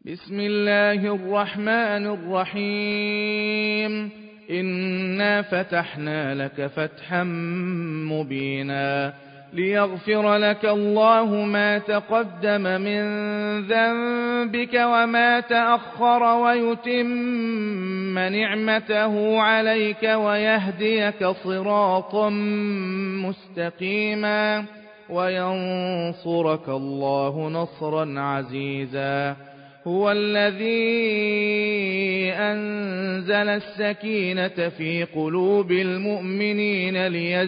بسم الله الرحمن الرحيم إنا فتحنا لك فتحا مبينا ليغفر لك الله ما تقدم من ذنبك وما تأخر ويتم نعمته عليك ويهديك صراطا مستقيما وينصرك الله نصرا عزيزا هو الذي أنزل السكينة في قلوب المؤمنين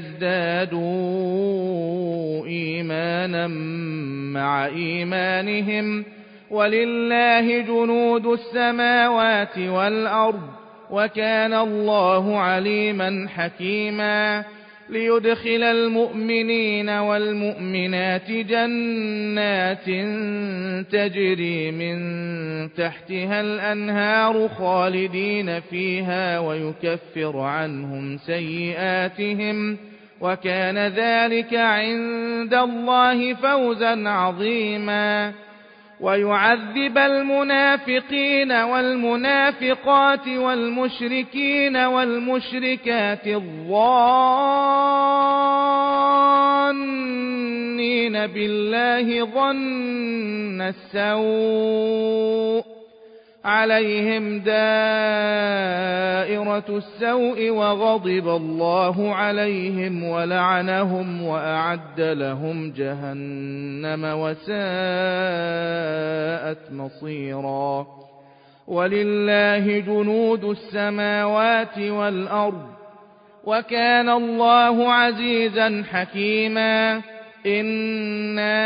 ليزدادوا إيمانا مع إيمانهم ولله جنود السماوات والأرض وكان الله عليما حكيما ليدخل المؤمنين والمؤمنات جنات تجري من تحتها الأنهار خالدين فيها ويكفر عنهم سيئاتهم وكان ذلك عند الله فوزا عظيما ويعذب المنافقين والمنافقات والمشركين والمشركات الظانين بالله ظن السوء عليهم دائرة السوء وغضب الله عليهم ولعنهم وأعد لهم جهنم وساءت مصيرا ولله جنود السماوات والأرض وكان الله عزيزا حكيما إنا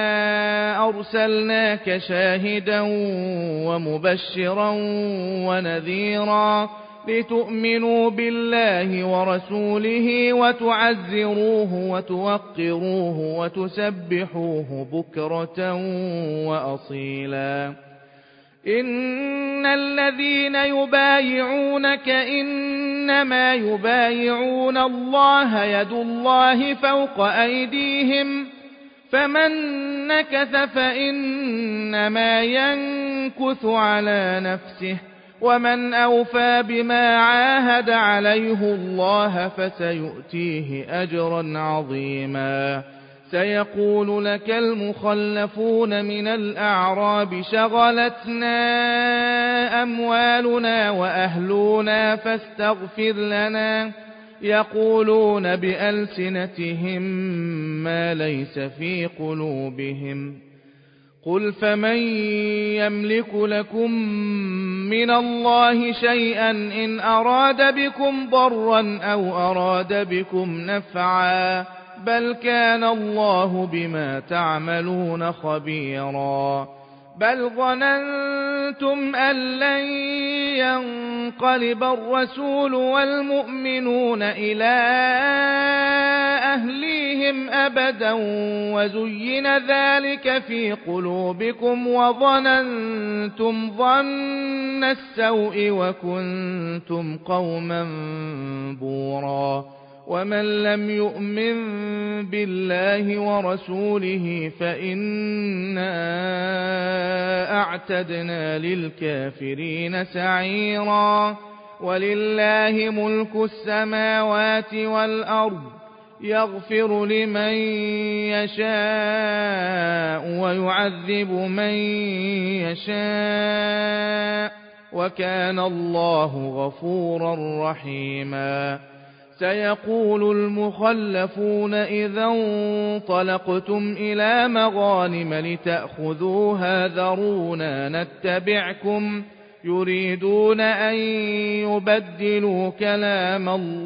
أرسلناك شاهدا ومبشرا ونذيرا لتؤمنوا بالله ورسوله وتعزروه وتوقروه وتسبحوه بكرة وأصيلا إن الذين يبايعونك إنما يبايعون الله يد الله فوق أيديهم فمن نكث فإنما ينكث على نفسه ومن أوفى بما عاهد عليه الله فسيؤتيه أجرا عظيما سيقول لك المخلفون من الأعراب شغلتنا أموالنا وأهلنا فاستغفر لنا يقولون بألسنتهم ما ليس في قلوبهم قل فمن يملك لكم من الله شيئا إن أراد بكم ضرا أو أراد بكم نفعا بل كان الله بما تعملون خبيرا بل ظننتم أن لن ينقلب الرسول والمؤمنون إلى أهليهم أبدا وزين ذلك في قلوبكم وظننتم ظن السوء وكنتم قوما بورا ومن لم يؤمن بالله ورسوله فإنا أعتدنا للكافرين سعيرا ولله ملك السماوات والأرض يغفر لمن يشاء ويعذب من يشاء وكان الله غفورا رحيما سيقول المخلفون إذا انطلقتم إلى مغانم لتأخذوها ذرونا نتبعكم يريدون أن يبدلوا كلام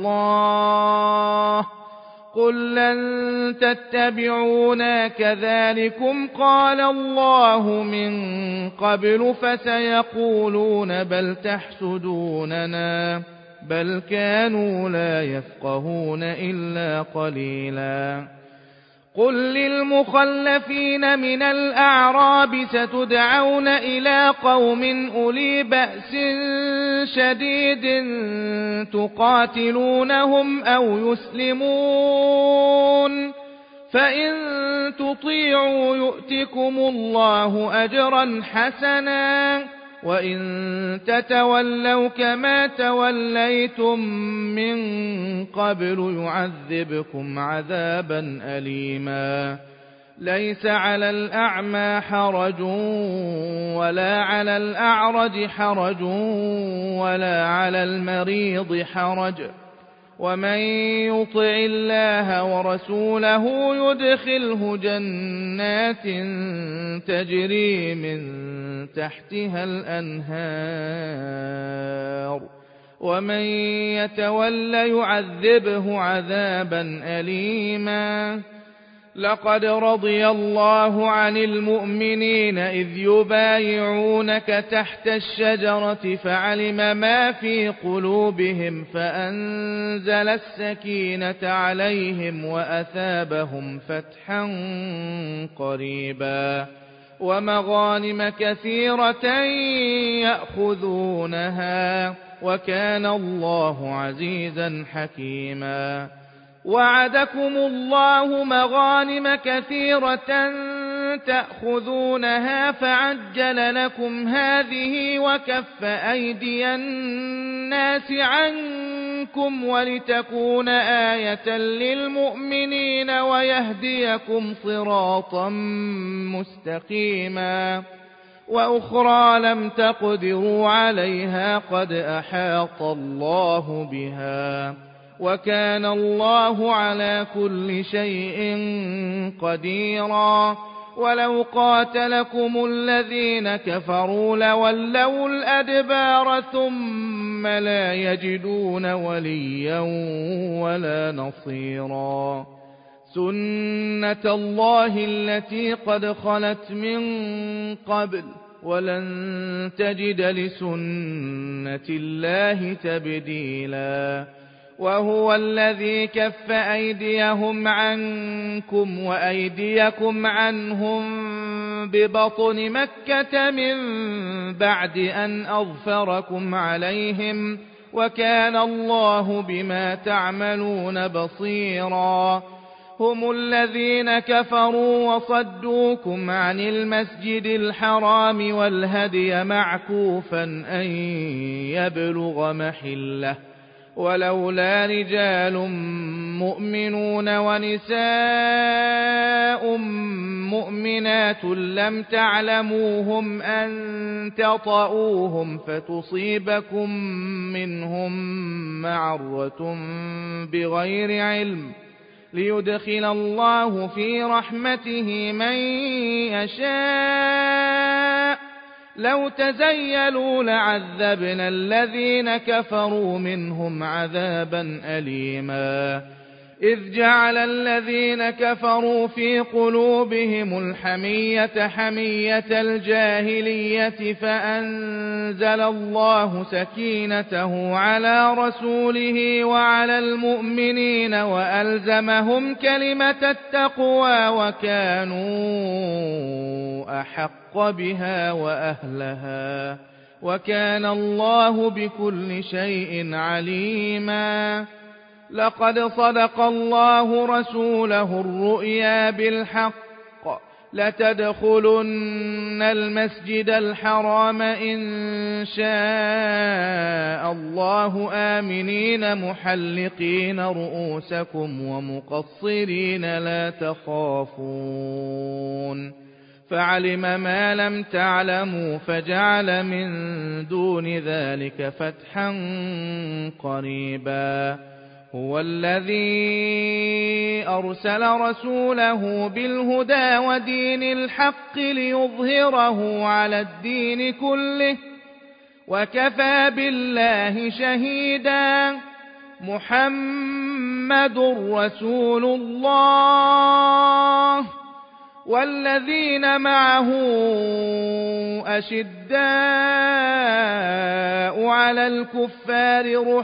الله قل لن تتبعونا كذلكم قال الله من قبل فسيقولون بل تحسدوننا بل كانوا لا يفقهون إلا قليلا قل للمخلفين من الأعراب ستدعون إلى قوم أولي بأس شديد تقاتلونهم أو يسلمون فإن تطيعوا يؤتكم الله أجرا حسنا وإن تتولوا كما توليتم من قبل يعذبكم عذابا أليما ليس على الأعمى حرج ولا على الأعرج حرج ولا على المريض حرج ومن يطع الله ورسوله يدخله جنات تجري من تحتها الأنهار ومن يتول يعذبه عذابا أليما لقد رضي الله عن المؤمنين إذ يبايعونك تحت الشجرة فعلم ما في قلوبهم فأنزل السكينة عليهم وأثابهم فتحا قريبا ومغانم كثيرة يأخذونها وكان الله عزيزا حكيما وعدكم الله مغانم كثيرة تأخذونها فعجل لكم هذه وكف أيدي الناس عنكم ولتكون آية للمؤمنين ويهديكم صراطا مستقيما وأخرى لم تقدروا عليها قد أحاط الله بها وكان الله على كل شيء قديرا ولو قاتلكم الذين كفروا لولوا الأدبار ثم لا يجدون وليا ولا نصيرا سنة الله التي قد خلت من قبل ولن تجد لسنة الله تبديلا وهو الذي كف أيديهم عنكم وأيديكم عنهم ببطن مكة من بعد أن أظفركم عليهم وكان الله بما تعملون بصيرا هم الذين كفروا وصدوكم عن المسجد الحرام والهدي معكوفا أن يبلغ محله ولولا رجال مؤمنون ونساء مؤمنات لم تعلموهم أن تطؤوهم فتصيبكم منهم معرة بغير علم ليدخل الله في رحمته من يشاء لو تزيلوا لعذبنا الذين كفروا منهم عذابا أليما إذ جعل الذين كفروا في قلوبهم الحمية حمية الجاهلية فأنزل الله سكينته على رسوله وعلى المؤمنين وألزمهم كلمة التقوى وكانوا أحق بها وأهلها وكان الله بكل شيء عليما لقد صدق الله رسوله الرؤيا بالحق لتدخلن المسجد الحرام إن شاء الله آمنين محلقين رؤوسكم ومقصرين لا تخافون فعلم ما لم تعلموا فجعل من دون ذلك فتحا قريبا هو الذي أرسل رسوله بالهدى ودين الحق ليظهره على الدين كله وكفى بالله شهيدا محمد رسول الله والذين معه أشداء على الكفار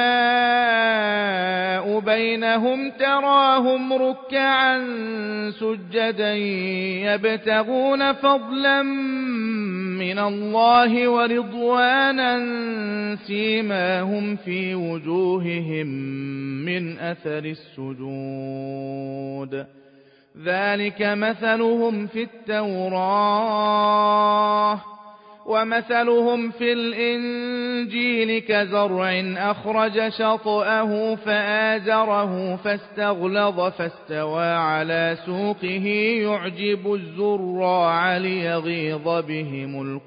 رحماء بينهم تراهم ركعا سجدا يبتغون فضلا من الله ورضوانا سيماهم في وجوههم من أثر السجود ذلك مثلهم في التوراة ومثلهم في الإنجيل كزرع أخرج شطأه فآزره فاستغلظ فاستوى على سوقه يعجب الزراع ليغيظ بهم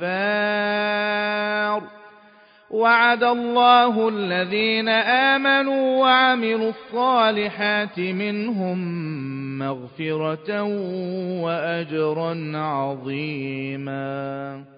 الكفار وعد الله الذين آمنوا وعملوا الصالحات منهم مغفرة وأجرا عظيما